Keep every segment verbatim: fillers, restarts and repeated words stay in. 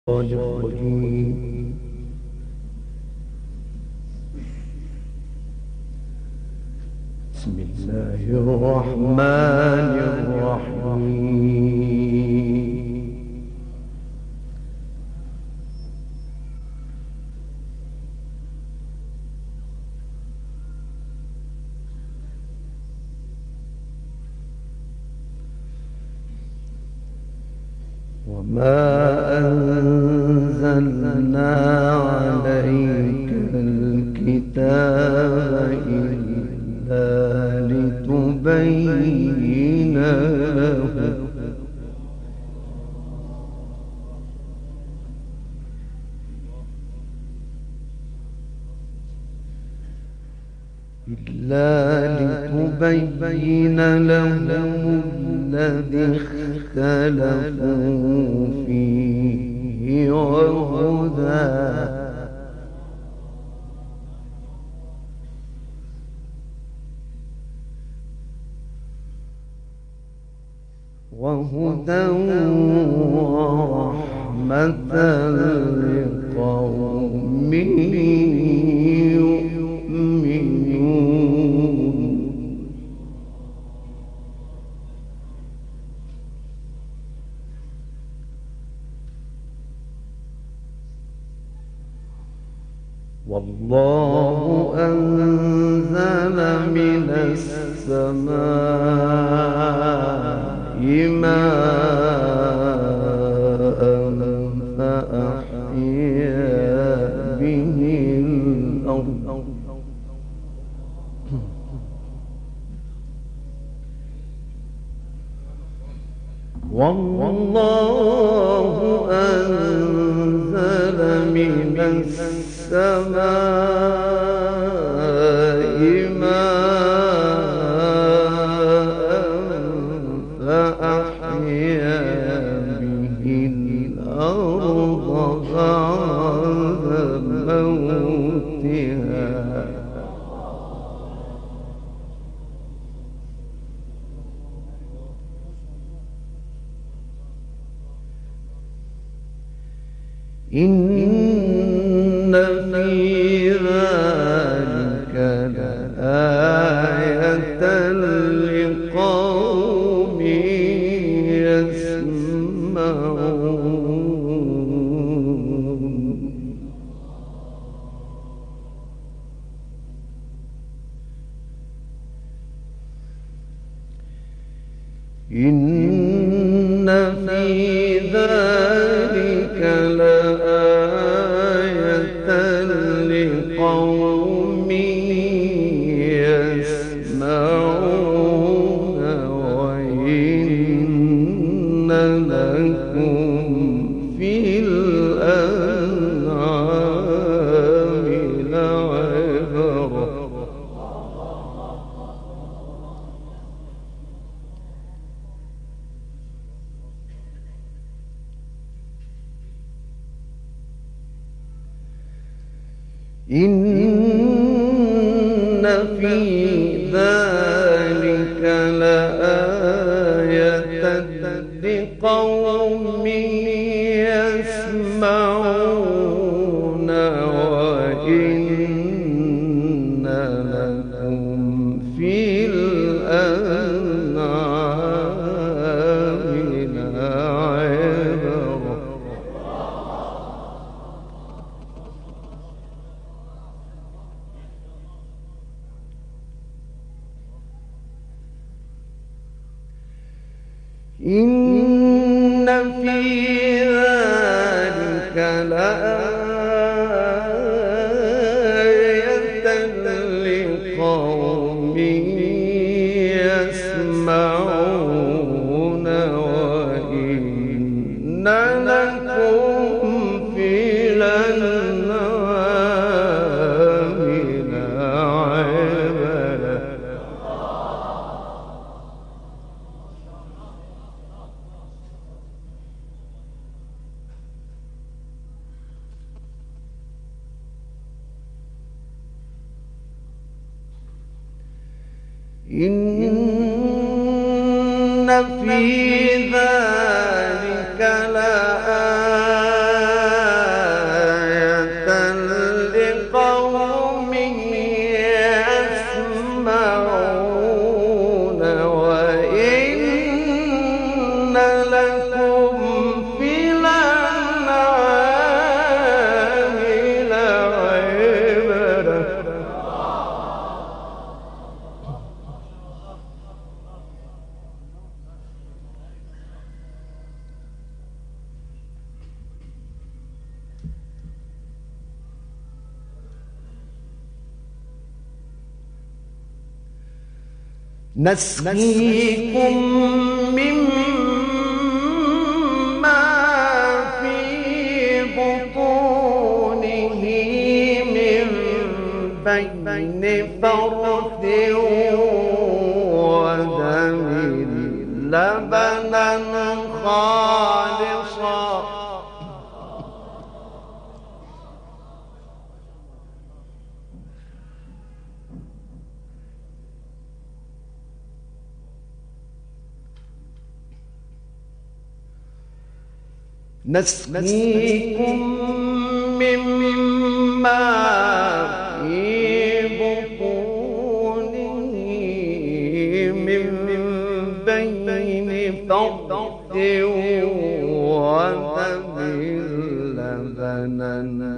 الرجيم. بسم الله الرحمن الرحيم. وما أنزلنا عليك الكتاب إلا لتبين له إلا لتبين لهم الذي اختلفوا فيه وهدى وهدى ورحمة لقوم يؤمنون. والله أنزل من السماء ماء فأحيا به الأرض والله أنزل من السماء ماء فأحيا به الأرض بعد موتها إن في ذلك لآية لقوم يسمعون. إن في ذلك لآية لقوم يسمعون وإن لكم في الأنعام لعبرة إن في ذلك لآية لقوم يسمعون وإن لكم في الأنعام لعبرة إن في ذلك لآية لقوم يسمعون وإن لكم في الأنعام لعبرة إن في ذلك لآية نسقيكم مما في بطونه من بين فرث ودم لبنا خالصا نسقيكم مما في بطونه من بين فرث ودم لبنا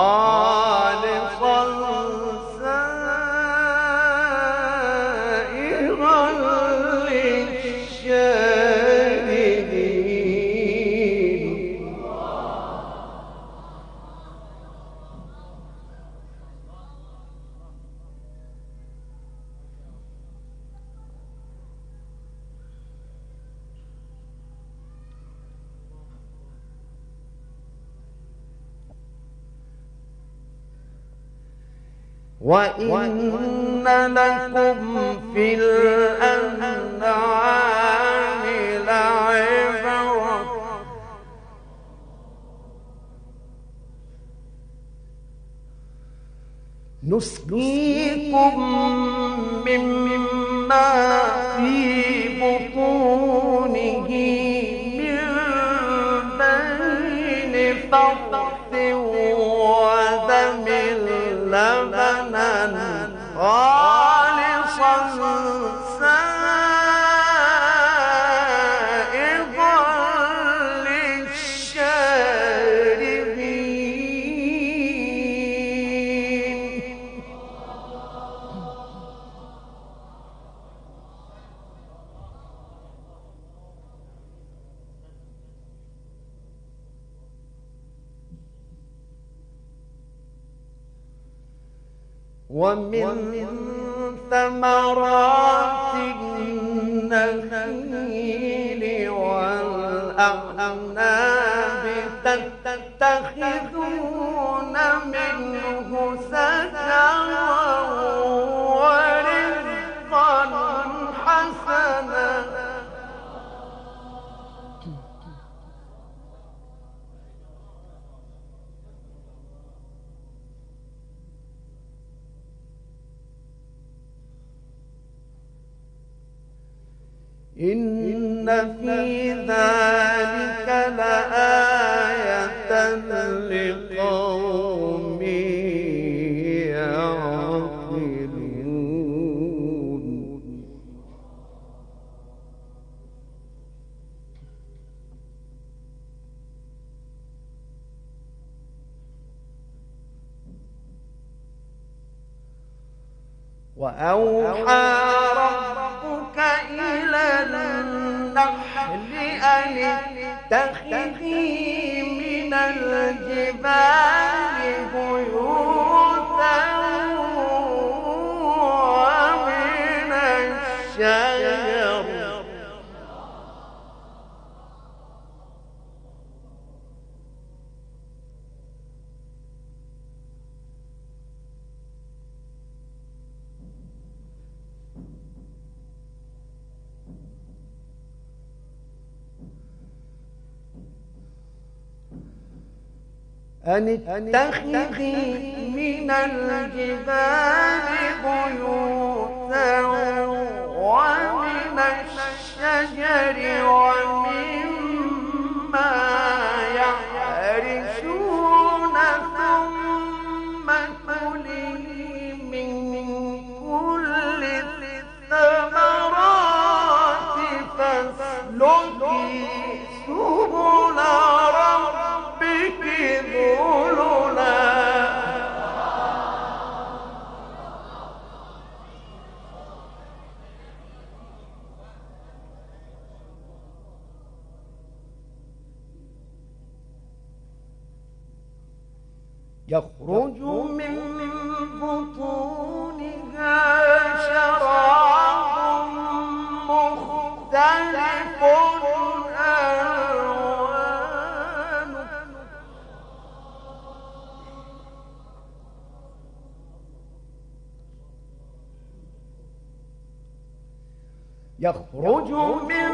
خالصا سائغا للشاربين. وإن لكم في الأنعام لعبرة نسقيكم مما في بطونه من بين فرث ودم لبنا خالصا سائغا للشاربين. ومن ثمرات النخيل والأعناب تتخذون منه سكرا ورزقا حسنا. إن في ذلك لآية لقوم يعقلون. وأوحى ربك إلى النحل أن اتخذي من الجبال بيوتا ومن الشجر أن اتخذي من الجبال بيوتا ومن الشجر ومما يعرشون ثم كلي من كل الثمرات فاسلكي سبل ربك ذللا يخرج من بطونها شراب يخرج من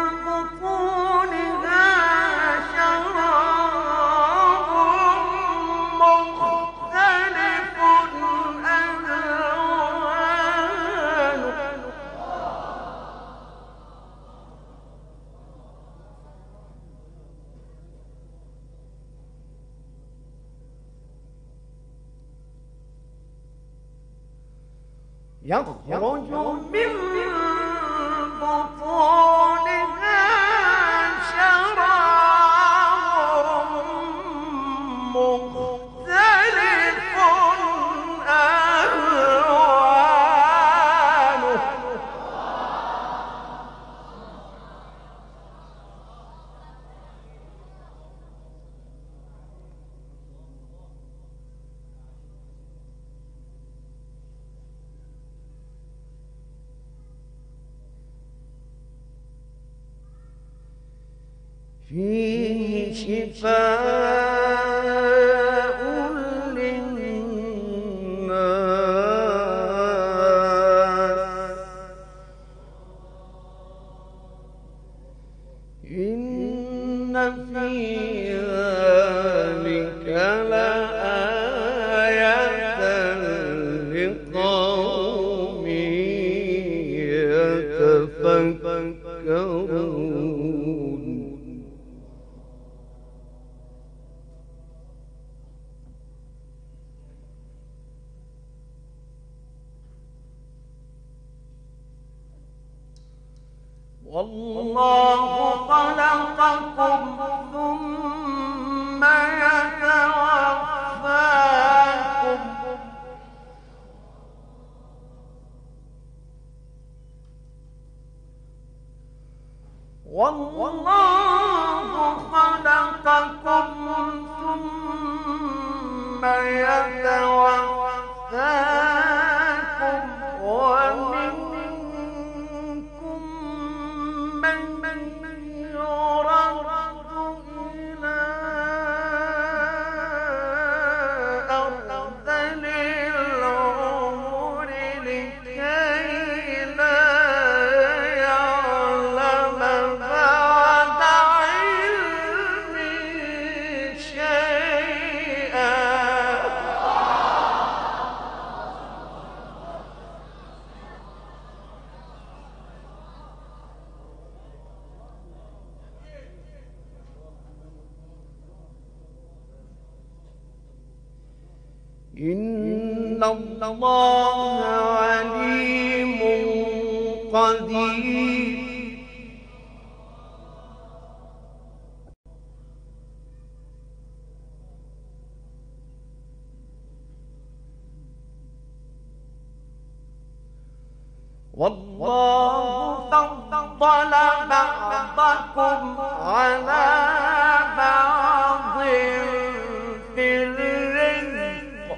بطونها شراب مختلف ألوانه يخرج من بطونها شراب مختلف ألوانه فيه شفاء للناس إن في ذلك لآية لقوم يتفكرون والله خلقكم ثم يتوفاكم والله خلقكم ثم يتوفاكم ومنكم من يرد إلى أرذل العمر لكي لا يعلم بعد علم شيئا إن الله عليم قدير والله فضل بعضكم على بعض في الرزق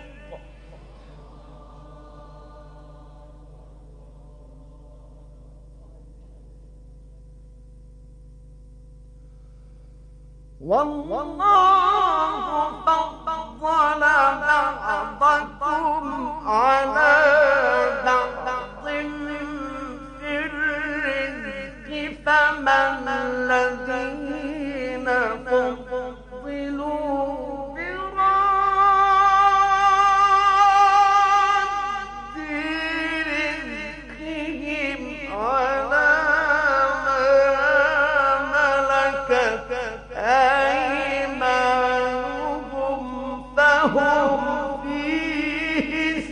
والله فضل بعضكم على بعض في الرزق فما الذين فضلوا براد رزقهم على ما ملكت أيمانهم فهم فيه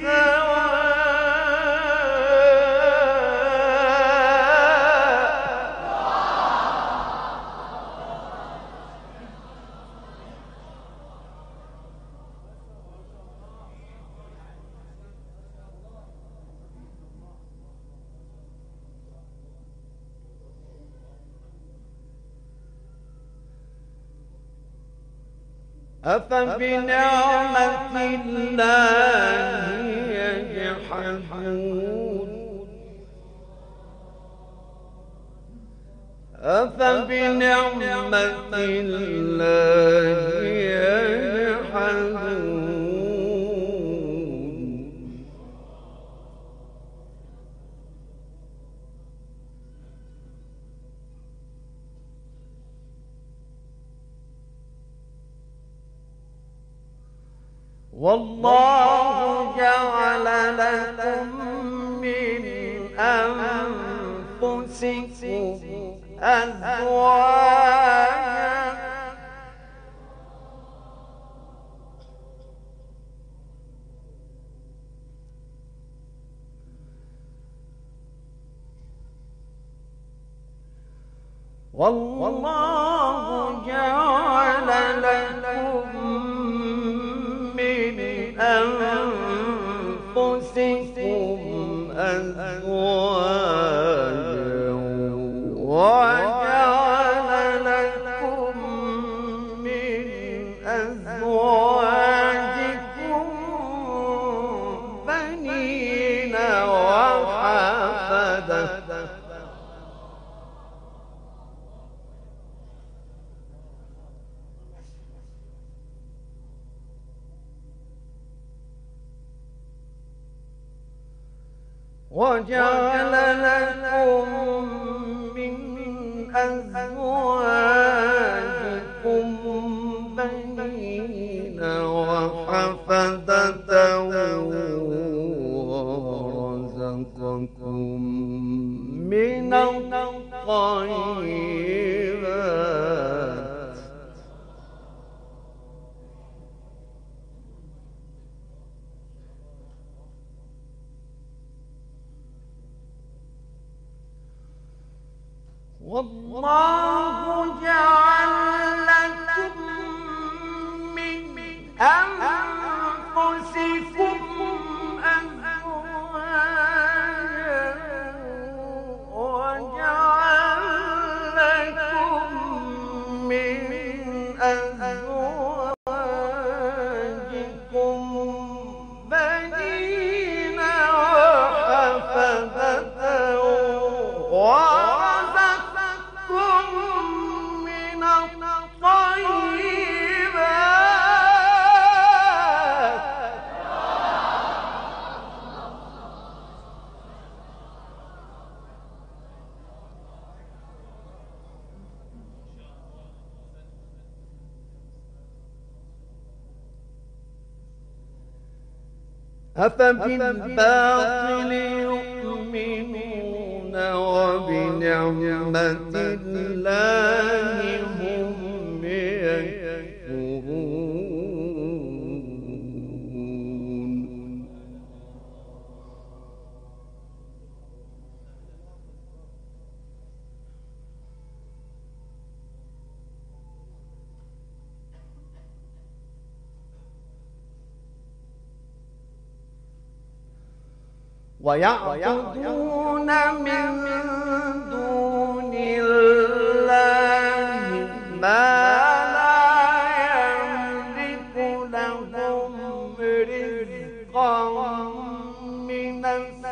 أفبنعمة الله يجحدون أفبنعمة الله يجحدون والله جعل لكم من أنفسكم أزواجا والله جعل لكم من أنفسكم أزواجا وجعل لكم من أزواجكم بنين وحفدة وجعل لكم من أزواجكم بنين وحفدة ورزقكم من الطيبات والله جعل لكم من أنفسكم أزواجا وجعل لكم من أزواجكم بنين وحفدة ورزقكم من الطيبات أفبالباطل يؤمنون وبنعمة الله هم يكفرون ويعبدون من دون الله ما لا يملك لهم رزقا من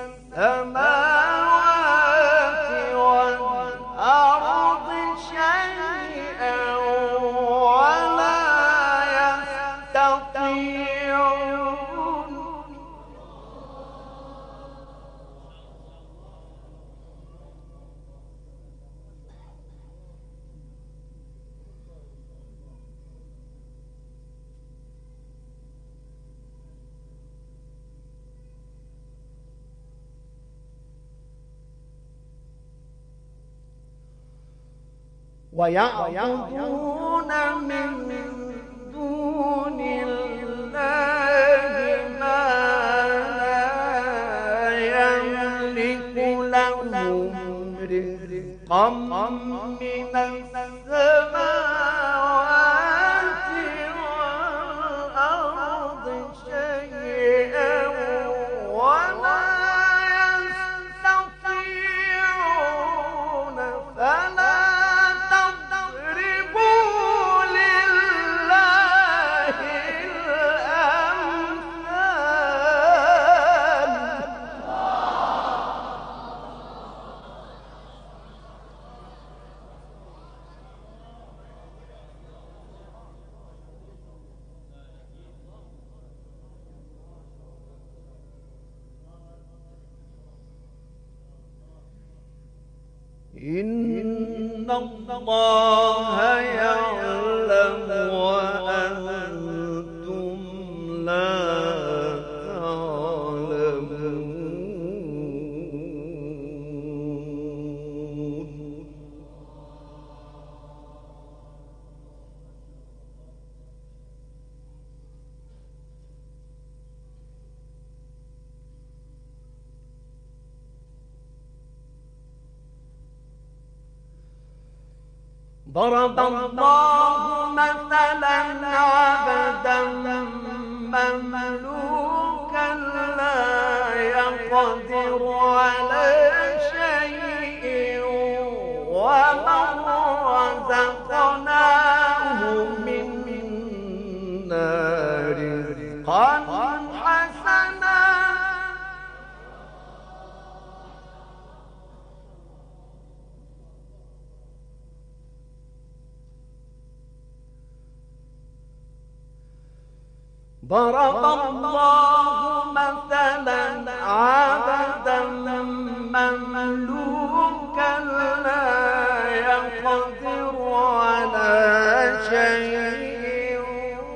السماوات والأرض شيئا ولا يستطيعون ويعبدون من دون الله ما لا يملك لهم رزقا من السماوات والأرض شيئا ولا يستطيعون فلا إن الله يعلم وأنتم لا ضرب الله مثلا عبدا مملوكا لا يقدر على شيء ومن رزقناه منا رزقا حسنا ضرب الله مثلا عبدا مملوكا لا يقدر على شيء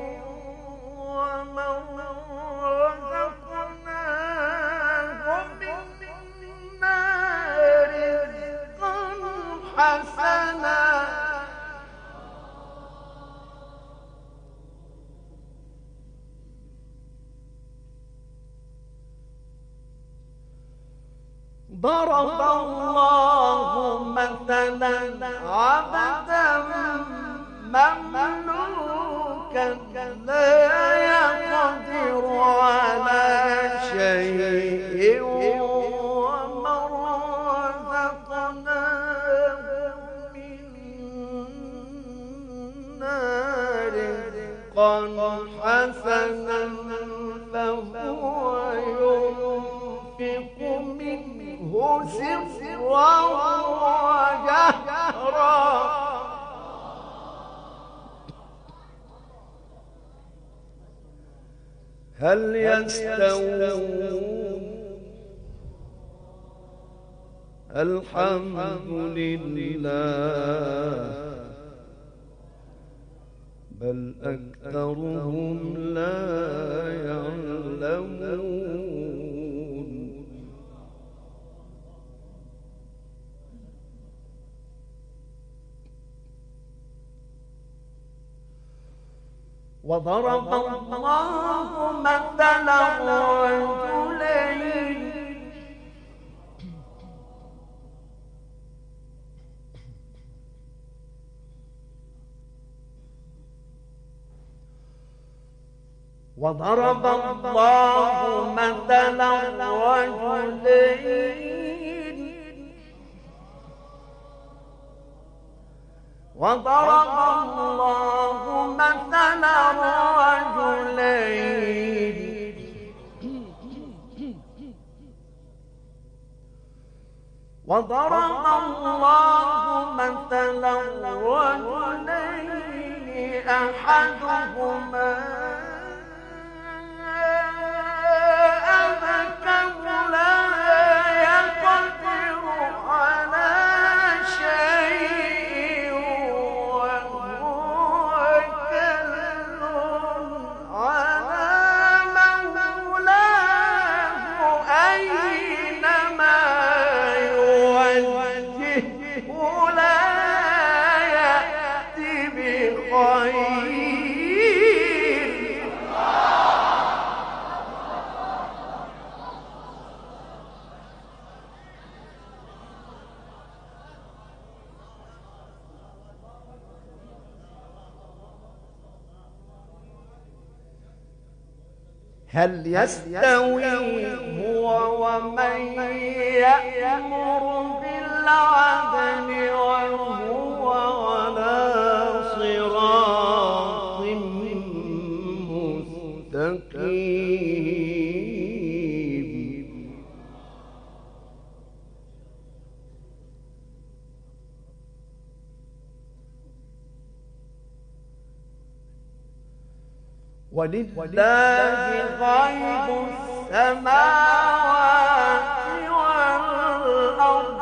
ومن رزقناه منا رزقا حسنا ضرب الله مثلا عبدا مملوكا لا يقدر على شيء ومن رزقناه منا رزقا حسنا فهو ينفق منه سرا وجهرا هل يستوون الحمد لله بل أكثرهم لا يعلمون وضرب الله مثلا رجلين وضرب الله مثلا رجلين وضرب الله مثلا رجلين وضرب الله مثلا رجلين أحدهما أبكم لا يقدر على شيء وهو كل على مولاه أينما يوجهه لا يأتي بخير هل يستوي هو ومن يأمر بالعدل وهو على صراط مستقيم ولله غيب السماوات والأرض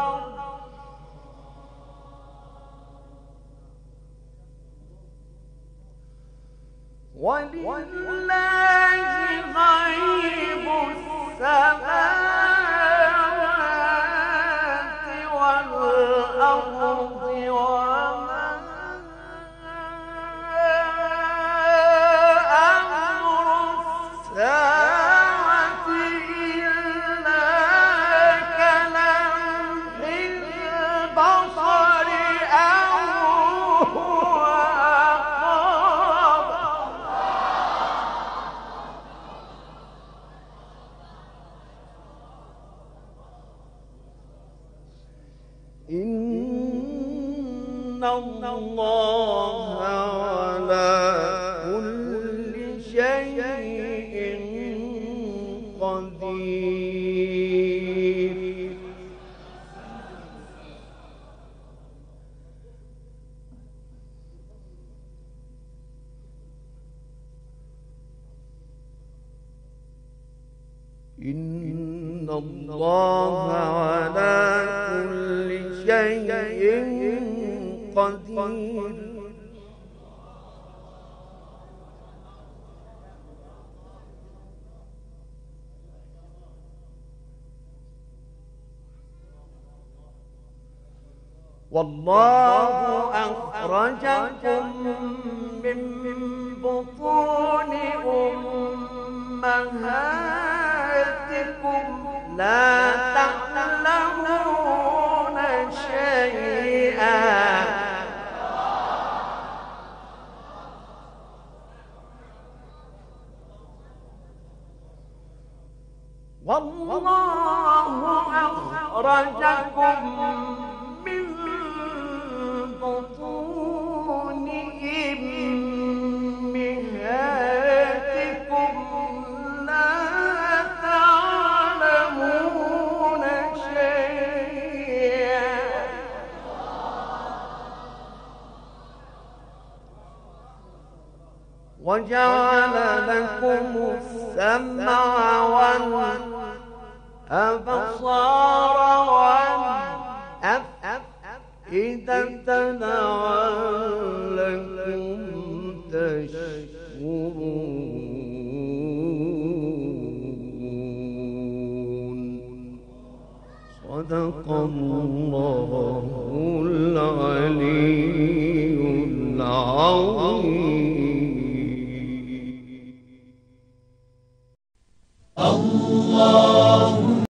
ولله غيب السماوات والأرض وما أمر الساعة إلا كلمح البصر أو الله على كل شيء قدير. إن الله على كل شيء قدير. والله أخرجكم من بطون أمهاتكم لا تعلمون شيئا والله أخرجكم من بطون أمهاتكم لا تعلمون شيئا وجعل لكم السمع والأبصار والأفئدة لعلكم تشكرون. صدق الله العلي العظيم. الله